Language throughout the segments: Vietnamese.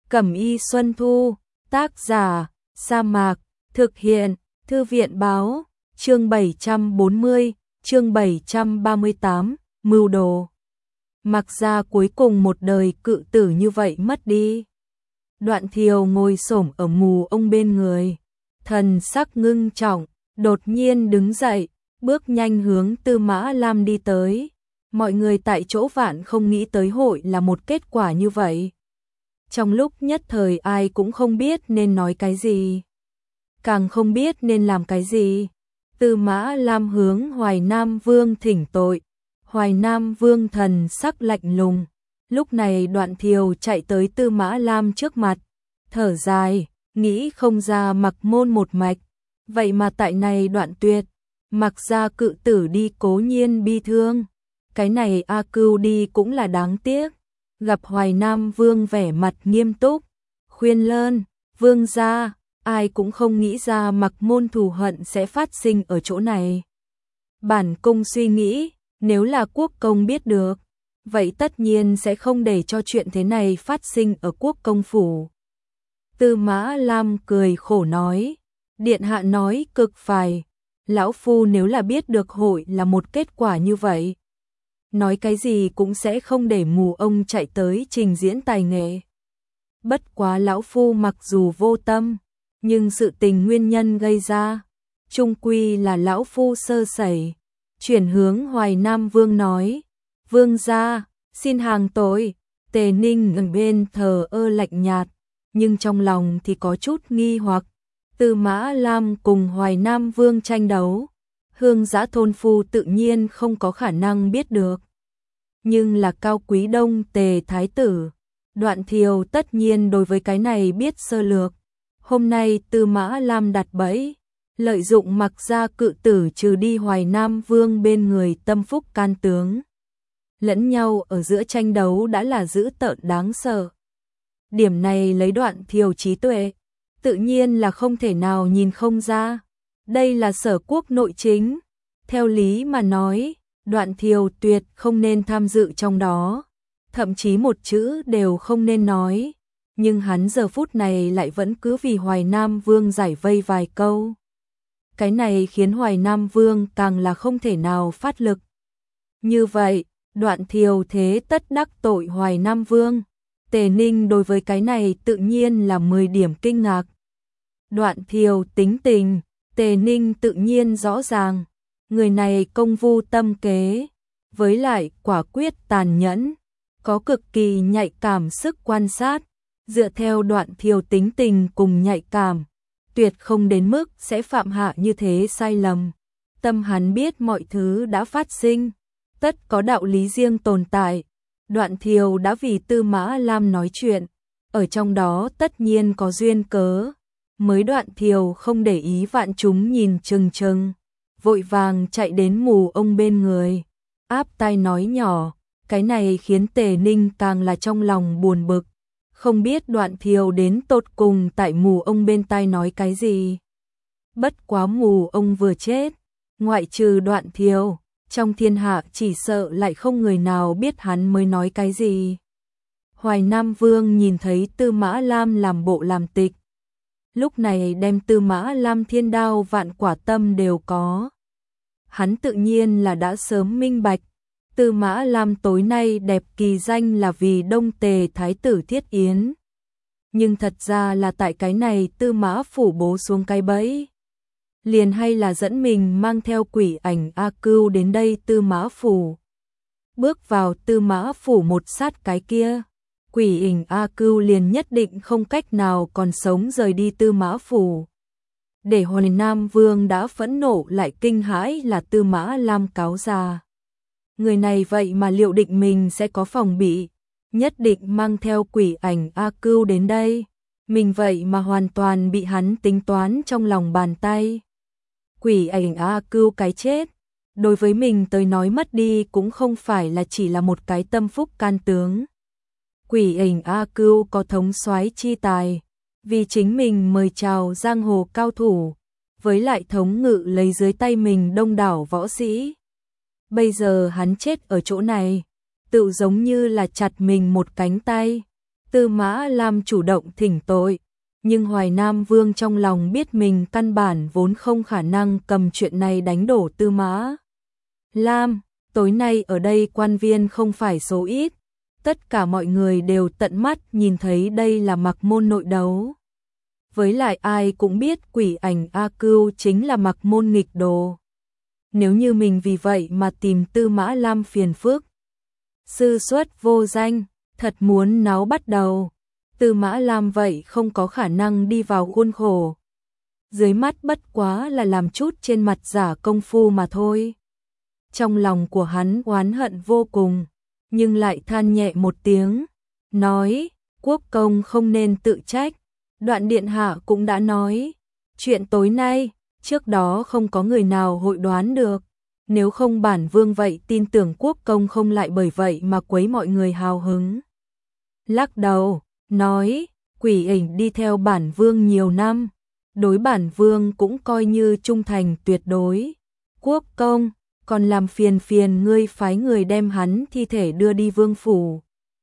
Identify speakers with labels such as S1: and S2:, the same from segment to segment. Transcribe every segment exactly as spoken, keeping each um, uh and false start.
S1: Cẩm y Xuân Thu, tác giả, Sa Mạc, thực hiện, Thư viện báo, chương bảy trăm bốn mươi, chương bảy trăm ba mươi tám, mưu đồ. Mặc ra cuối cùng một đời cự tử như vậy mất đi. Đoạn Thiều ngồi xổm ở mù ông bên người, thần sắc ngưng trọng, đột nhiên đứng dậy, bước nhanh hướng Tư Mã Lam đi tới. Mọi người tại chỗ vạn không nghĩ tới hội là một kết quả như vậy. Trong lúc nhất thời ai cũng không biết nên nói cái gì, càng không biết nên làm cái gì. Tư Mã Lam hướng Hoài Nam Vương thỉnh tội. Hoài Nam Vương thần sắc lạnh lùng. Lúc này Đoạn Thiều chạy tới Tư Mã Lam trước mặt, thở dài, nghĩ không ra Mặc môn một mạch, vậy mà tại này đoạn tuyệt. Mặc ra cự tử đi cố nhiên bi thương, cái này A Cưu đi cũng là đáng tiếc. Gặp Hoài Nam Vương vẻ mặt nghiêm túc, khuyên lơn, vương gia, ai cũng không nghĩ ra Mặc môn thù hận sẽ phát sinh ở chỗ này. Bản cung suy nghĩ, nếu là quốc công biết được, vậy tất nhiên sẽ không để cho chuyện thế này phát sinh ở quốc công phủ. Tư Mã Lam cười khổ nói, điện hạ nói cực phải, lão phu nếu là biết được hội là một kết quả như vậy, nói cái gì cũng sẽ không để mù ông chạy tới trình diễn tài nghệ. Bất quá lão phu mặc dù vô tâm, nhưng sự tình nguyên nhân gây ra, chung quy là lão phu sơ sẩy. Chuyển hướng Hoài Nam Vương nói, vương gia, xin hàng tội. Tề Ninh gần bên thờ ơ lạnh nhạt, nhưng trong lòng thì có chút nghi hoặc. Tư Mã Lam cùng Hoài Nam Vương tranh đấu, Hương Giã thôn phu tự nhiên không có khả năng biết được. Nhưng là Cao Quý Đông Tề Thái tử, Đoạn Thiều tất nhiên đối với cái này biết sơ lược. Hôm nay Tư Mã Lam đặt bẫy, lợi dụng Mặc ra cự tử trừ đi Hoài Nam Vương bên người tâm phúc can tướng. Lẫn nhau ở giữa tranh đấu đã là dữ tợn đáng sợ. Điểm này lấy Đoạn Thiều trí tuệ, tự nhiên là không thể nào nhìn không ra. Đây là sở quốc nội chính. Theo lý mà nói, Đoạn Thiều tuyệt không nên tham dự trong đó, thậm chí một chữ đều không nên nói. Nhưng hắn giờ phút này lại vẫn cứ vì Hoài Nam Vương giải vây vài câu. Cái này khiến Hoài Nam Vương càng là không thể nào phát lực. Như vậy, Đoạn Thiều thế tất đắc tội Hoài Nam Vương. Tề Ninh đối với cái này tự nhiên là mười điểm kinh ngạc. Đoạn Thiều tính tình, Tề Ninh tự nhiên rõ ràng. Người này công vu tâm kế, với lại quả quyết tàn nhẫn, có cực kỳ nhạy cảm sức quan sát. Dựa theo Đoạn Thiều tính tình cùng nhạy cảm, tuyệt không đến mức sẽ phạm hạ như thế sai lầm. Tâm hắn biết mọi thứ đã phát sinh, tất có đạo lý riêng tồn tại. Đoạn Thiều đã vì Tư Mã Lam nói chuyện, ở trong đó tất nhiên có duyên cớ. Mới Đoạn Thiều không để ý vạn chúng nhìn chừng chừng, vội vàng chạy đến mù ông bên người, áp tai nói nhỏ. Cái này khiến Tề Ninh càng là trong lòng buồn bực, không biết Đoạn Thiều đến tột cùng tại mù ông bên tai nói cái gì. Bất quá mù ông vừa chết, ngoại trừ Đoạn Thiều, trong thiên hạ chỉ sợ lại không người nào biết hắn mới nói cái gì. Hoài Nam Vương nhìn thấy Tư Mã Lam làm bộ làm tịch, lúc này đem Tư Mã Lam thiên đao vạn quả tâm đều có. Hắn tự nhiên là đã sớm minh bạch, Tư Mã Lam tối nay đẹp kỳ danh là vì Đông Tề Thái tử Thiết Yến. Nhưng thật ra là tại cái này Tư Mã phủ bố xuống cái bẫy. Liền hay là dẫn mình mang theo quỷ ảnh A Cưu đến đây Tư Mã phủ. Bước vào Tư Mã phủ một sát cái kia, quỷ ảnh A Cưu liền nhất định không cách nào còn sống rời đi Tư Mã phủ. Để Hoài Nam Vương đã phẫn nộ lại kinh hãi là Tư Mã Lam cáo già. Người này vậy mà liệu định mình sẽ có phòng bị, nhất định mang theo quỷ ảnh A Cưu đến đây. Mình vậy mà hoàn toàn bị hắn tính toán trong lòng bàn tay. Quỷ ảnh A Cưu cái chết, đối với mình tới nói mất đi cũng không phải là chỉ là một cái tâm phúc can tướng. Quỷ ảnh A Cưu có thống soái chi tài, vì chính mình mời chào giang hồ cao thủ, với lại thống ngự lấy dưới tay mình đông đảo võ sĩ. Bây giờ hắn chết ở chỗ này, tự giống như là chặt mình một cánh tay. Tư Mã Lam chủ động thỉnh tội, nhưng Hoài Nam Vương trong lòng biết mình căn bản vốn không khả năng cầm chuyện này đánh đổ Tư Mã Lam. Tối nay ở đây quan viên không phải số ít, tất cả mọi người đều tận mắt nhìn thấy đây là Mặc Môn nội đấu. Với lại ai cũng biết quỷ ảnh A Cưu chính là Mặc Môn nghịch đồ. Nếu như mình vì vậy mà tìm Tư Mã Lam phiền phức, sư xuất vô danh, thật muốn náo bắt đầu, Tư Mã Lam vậy không có khả năng đi vào khuôn khổ. Dưới mắt bất quá là làm chút trên mặt giả công phu mà thôi. Trong lòng của hắn oán hận vô cùng, nhưng lại than nhẹ một tiếng, nói, quốc công không nên tự trách, Đoạn điện hạ cũng đã nói, chuyện tối nay, trước đó không có người nào hội đoán được, nếu không bản vương vậy tin tưởng quốc công không lại bởi vậy mà quấy mọi người hào hứng. Lắc đầu, nói, quỷ ảnh đi theo bản vương nhiều năm, đối bản vương cũng coi như trung thành tuyệt đối. Quốc công, còn làm phiền phiền ngươi phái người đem hắn thi thể đưa đi vương phủ.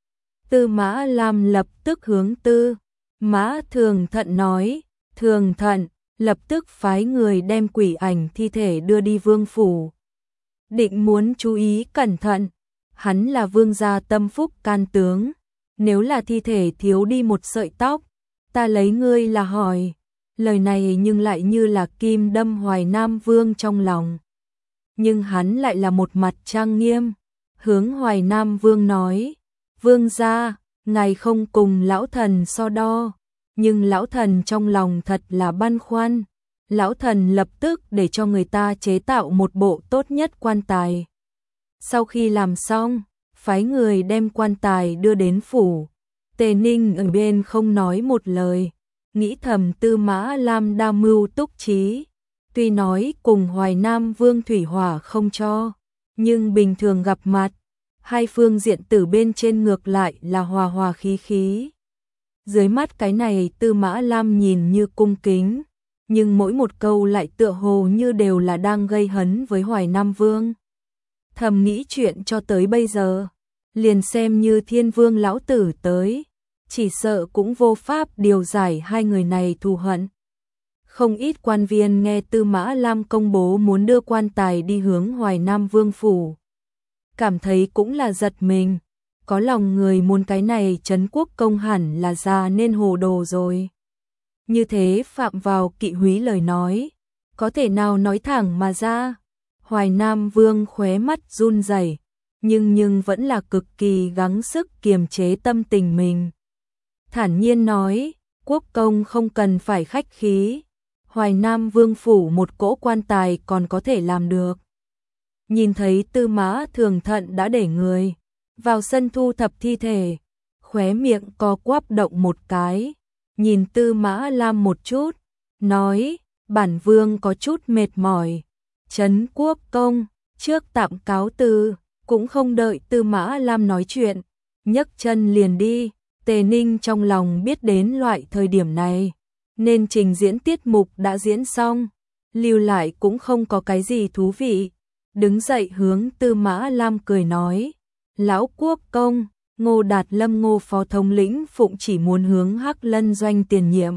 S1: Tư Mã Lam lập tức hướng Tư Mã Thường Thận nói, Thường Thận, lập tức phái người đem quỷ ảnh thi thể đưa đi vương phủ. Định muốn chú ý cẩn thận, hắn là vương gia tâm phúc can tướng, nếu là thi thể thiếu đi một sợi tóc, ta lấy ngươi là hỏi. Lời này nhưng lại như là kim đâm Hoài Nam Vương trong lòng. Nhưng hắn lại là một mặt trang nghiêm, hướng Hoài Nam Vương nói, vương gia, ngài không cùng lão thần so đo, nhưng lão thần trong lòng thật là băn khoăn. Lão thần lập tức để cho người ta chế tạo một bộ tốt nhất quan tài. Sau khi làm xong, phái người đem quan tài đưa đến phủ. Tề Ninh ở bên không nói một lời, nghĩ thầm Tư Mã Lam đa mưu túc trí. Tuy nói cùng Hoài Nam Vương thủy hỏa không cho, nhưng bình thường gặp mặt, hai phương diện từ bên trên ngược lại là hòa hòa khí khí. Dưới mắt cái này Tư Mã Lam nhìn như cung kính, nhưng mỗi một câu lại tựa hồ như đều là đang gây hấn với Hoài Nam Vương. Thầm nghĩ chuyện cho tới bây giờ, liền xem như Thiên Vương lão tử tới, chỉ sợ cũng vô pháp điều giải hai người này thù hận. Không ít quan viên nghe Tư Mã Lam công bố muốn đưa quan tài đi hướng Hoài Nam Vương phủ, cảm thấy cũng là giật mình, có lòng người muốn cái này trấn quốc công hẳn là già nên hồ đồ rồi. Như thế phạm vào kỵ húy lời nói, có thể nào nói thẳng mà ra. Hoài Nam Vương khóe mắt run rẩy, nhưng nhưng vẫn là cực kỳ gắng sức kiềm chế tâm tình mình. Thản nhiên nói, quốc công không cần phải khách khí, Hoài Nam Vương phủ một cỗ quan tài còn có thể làm được. Nhìn thấy Tư Mã Thường Thận đã để người vào sân thu thập thi thể, khóe miệng co quắp động một cái, nhìn Tư Mã Lam một chút, nói, bản vương có chút mệt mỏi, trấn quốc công, trước tạm cáo từ. Cũng không đợi Tư Mã Lam nói chuyện, nhấc chân liền đi. Tề Ninh trong lòng biết đến loại thời điểm này, nên trình diễn tiết mục đã diễn xong, lưu lại cũng không có cái gì thú vị. Đứng dậy hướng Tư Mã Lam cười nói, lão quốc công, Ngô Đạt Lâm Ngô phó thống lĩnh phụng chỉ muốn hướng Hắc Lân doanh tiền nhiệm.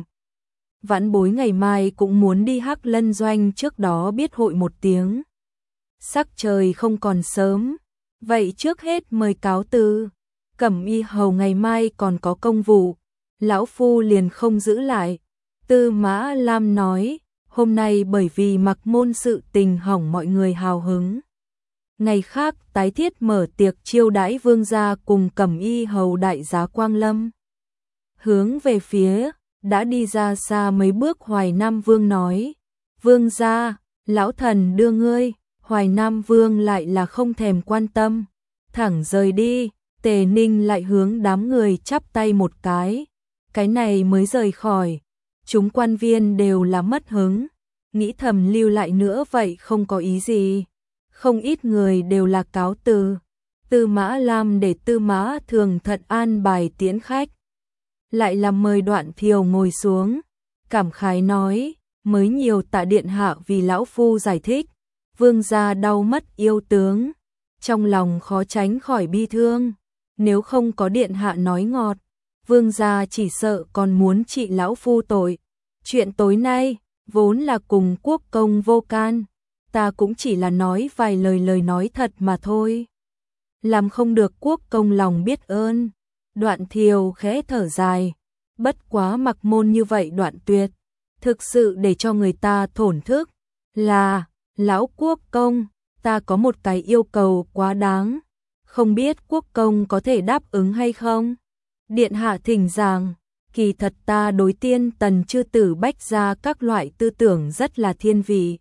S1: Vãn bối ngày mai cũng muốn đi Hắc Lân doanh, trước đó biết hội một tiếng. Sắc trời không còn sớm, vậy trước hết mời cáo từ. Cẩm Y hầu ngày mai còn có công vụ, lão phu liền không giữ lại. Tư Mã Lam nói, hôm nay bởi vì Mặc Môn sự tình hỏng mọi người hào hứng. Ngày khác tái thiết mở tiệc chiêu đãi vương gia cùng Cẩm Y hầu đại giá Quang Lâm. Hướng về phía, đã đi ra xa mấy bước Hoài Nam Vương nói, vương gia, lão thần đưa ngươi. Hoài Nam Vương lại là không thèm quan tâm, thẳng rời đi. Tề Ninh lại hướng đám người chắp tay một cái, cái này mới rời khỏi. Chúng quan viên đều là mất hứng, nghĩ thầm lưu lại nữa vậy không có ý gì. Không ít người đều là cáo từ. Tư Mã Lam để Tư Mã Thường Thận an bài tiễn khách, lại là mời Đoạn Thiều ngồi xuống, cảm khái nói, mới nhiều tạ điện hạ vì lão phu giải thích, vương gia đau mất yêu tướng, trong lòng khó tránh khỏi bi thương. Nếu không có điện hạ nói ngọt, vương gia chỉ sợ còn muốn trị lão phu tội. Chuyện tối nay, vốn là cùng quốc công vô can, ta cũng chỉ là nói vài lời lời nói thật mà thôi. Làm không được quốc công lòng biết ơn. Đoạn Thiều khẽ thở dài, bất quá mặc môn như vậy đoạn tuyệt, thực sự để cho người ta thổn thức. Là, lão quốc công, ta có một cái yêu cầu quá đáng, không biết quốc công có thể đáp ứng hay không? Điện hạ thỉnh giảng, kỳ thật ta đối tiên tần chư tử bách gia các loại tư tưởng rất là thiên vị.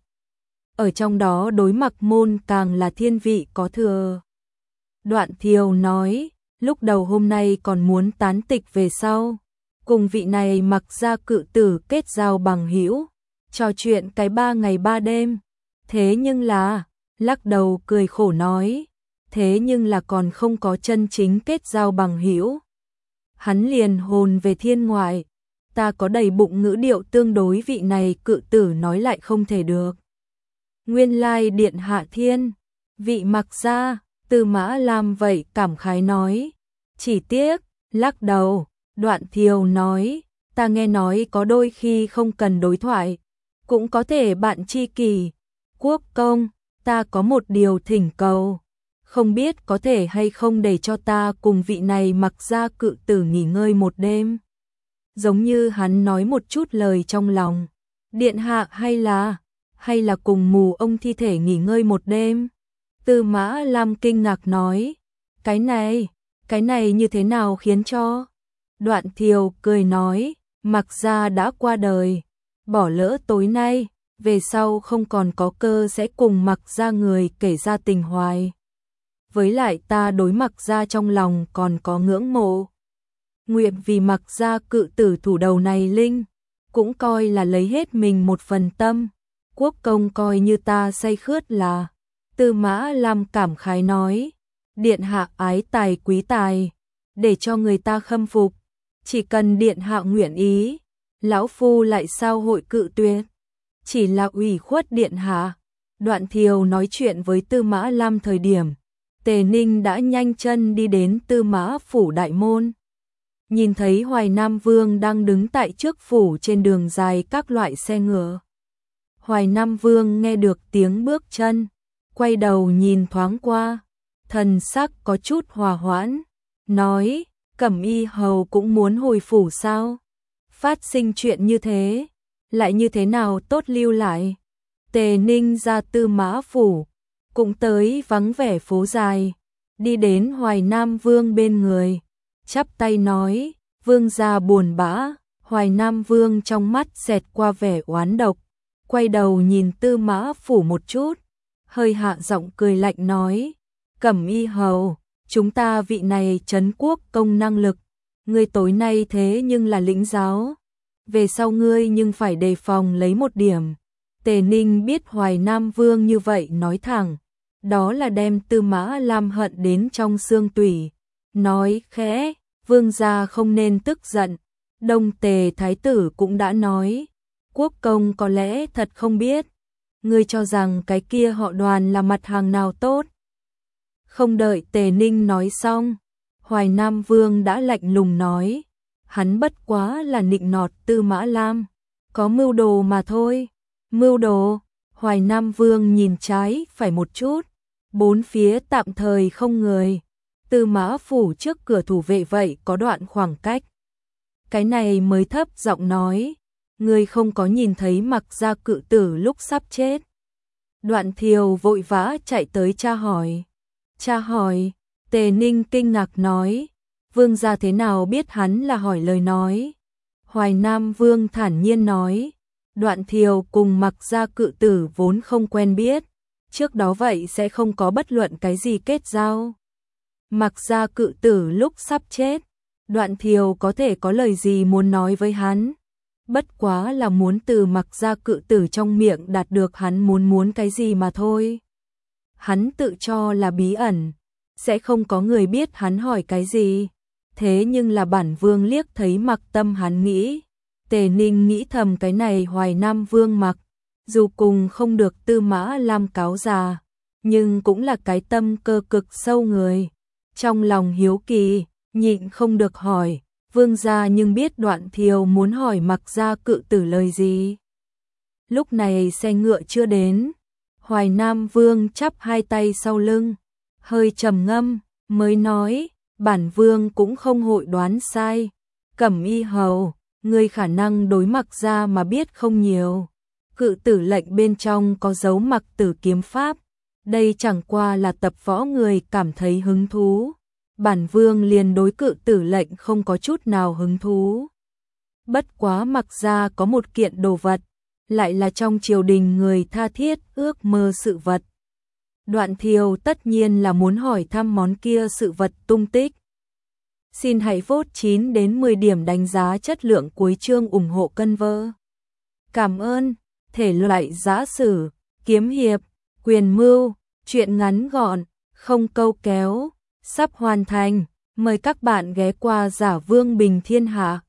S1: Ở trong đó đối mặc môn càng là thiên vị có thừa. Đoạn Thiều nói, lúc đầu hôm nay còn muốn tán tịch về sau, cùng vị này mặc gia cự tử kết giao bằng hữu, trò chuyện cái ba ngày ba đêm. Thế nhưng là, lắc đầu cười khổ nói, thế nhưng là còn không có chân chính kết giao bằng hữu. Hắn liền hồn về thiên ngoại, ta có đầy bụng ngữ điệu tương đối vị này cự tử nói lại không thể được. Nguyên lai điện hạ thiên, vị mặc gia, Tư Mã Lam vậy cảm khái nói, chỉ tiếc, lắc đầu. Đoạn Thiều nói, ta nghe nói có đôi khi không cần đối thoại, cũng có thể bạn tri kỷ. Quốc công, ta có một điều thỉnh cầu, không biết có thể hay không để cho ta cùng vị này mặc gia cự tử nghỉ ngơi một đêm. Giống như hắn nói một chút lời trong lòng, điện hạ hay là, hay là cùng mù ông thi thể nghỉ ngơi một đêm. Tư Mã Lam kinh ngạc nói, cái này, cái này như thế nào khiến cho... Đoạn Thiều cười nói, mặc gia đã qua đời, bỏ lỡ tối nay, về sau không còn có cơ sẽ cùng mặc gia người kể ra tình hoài. Với lại ta đối mặc gia trong lòng còn có ngưỡng mộ. Nguyện vì mặc gia cự tử thủ đầu này linh, cũng coi là lấy hết mình một phần tâm. Quốc công coi như ta say khướt là. Tư Mã Lam cảm khái nói, điện hạ ái tài quý tài, để cho người ta khâm phục. Chỉ cần điện hạ nguyện ý, lão phu lại sao hội cự tuyệt. Chỉ là ủy khuất điện hạ. Đoạn Thiều nói chuyện với Tư Mã Lam thời điểm, Tề Ninh đã nhanh chân đi đến Tư Mã phủ đại môn. Nhìn thấy Hoài Nam Vương đang đứng tại trước phủ trên đường dài các loại xe ngựa. Hoài Nam Vương nghe được tiếng bước chân, quay đầu nhìn thoáng qua, thần sắc có chút hòa hoãn, nói, Cẩm Y hầu cũng muốn hồi phủ sao? Phát sinh chuyện như thế, lại như thế nào tốt lưu lại? Tề Ninh ra Tư Mã phủ, cũng tới vắng vẻ phố dài, đi đến Hoài Nam Vương bên người, chắp tay nói, vương gia buồn bã. Hoài Nam Vương trong mắt xẹt qua vẻ oán độc, quay đầu nhìn Tư Mã phủ một chút, hơi hạ giọng cười lạnh nói, Cẩm Y hầu, chúng ta vị này trấn quốc công năng lực, ngươi tối nay thế nhưng là lĩnh giáo, về sau ngươi nhưng phải đề phòng lấy một điểm. Tề Ninh biết Hoài Nam Vương như vậy nói thẳng, đó là đem Tư Mã Lam hận đến trong xương tủy, nói khẽ, vương gia không nên tức giận, Đông Tề thái tử cũng đã nói, quốc công có lẽ thật không biết, ngươi cho rằng cái kia họ Đoàn là mặt hàng nào tốt. Không đợi Tề Ninh nói xong, Hoài Nam Vương đã lạnh lùng nói, hắn bất quá là nịnh nọt Tư Mã Lam, có mưu đồ mà thôi. Mưu đồ? Hoài Nam Vương nhìn trái phải một chút, bốn phía tạm thời không người, Tư Mã phủ trước cửa thủ vệ vậy có đoạn khoảng cách. Cái này mới thấp giọng nói, ngươi không có nhìn thấy mặc gia cự tử lúc sắp chết. Đoạn Thiều vội vã chạy tới tra hỏi. Tra hỏi, Tề Ninh kinh ngạc nói, vương gia thế nào biết hắn là hỏi lời nói. Hoài Nam Vương thản nhiên nói, Đoạn Thiều cùng mặc gia cự tử vốn không quen biết, trước đó vậy sẽ không có bất luận cái gì kết giao. Mặc gia cự tử lúc sắp chết, Đoạn Thiều có thể có lời gì muốn nói với hắn, bất quá là muốn từ mặc gia cự tử trong miệng đạt được hắn muốn muốn cái gì mà thôi. Hắn tự cho là bí ẩn, sẽ không có người biết hắn hỏi cái gì, thế nhưng là bản vương liếc thấy mặc tâm hắn nghĩ. Tề Ninh nghĩ thầm cái này Hoài Nam Vương mặc, dù cùng không được Tư Mã Lam cáo già, nhưng cũng là cái tâm cơ cực sâu người. Trong lòng hiếu kỳ, nhịn không được hỏi, Vương gia nhưng biết Đoạn Thiều muốn hỏi Mặc gia cự tử lời gì. Lúc này xe ngựa chưa đến, Hoài Nam Vương chắp hai tay sau lưng, hơi trầm ngâm, mới nói, bản vương cũng không hội đoán sai. Cẩm Y hầu, người khả năng đối Mặc gia mà biết không nhiều. Cự tử lệnh bên trong có dấu Mặc tử kiếm pháp, đây chẳng qua là tập võ người cảm thấy hứng thú. Bản vương liền đối cự tử lệnh không có chút nào hứng thú. Bất quá Mặc gia có một kiện đồ vật, lại là trong triều đình người tha thiết ước mơ sự vật. Đoạn Thiều tất nhiên là muốn hỏi thăm món kia sự vật tung tích. Xin hãy vote chín đến mười điểm đánh giá chất lượng cuối chương ủng hộ cân vơ. Cảm ơn. Thể loại giã sử, kiếm hiệp, quyền mưu, truyện ngắn gọn, không câu kéo, sắp hoàn thành. Mời các bạn ghé qua Giả Vương Bình Thiên Hạ.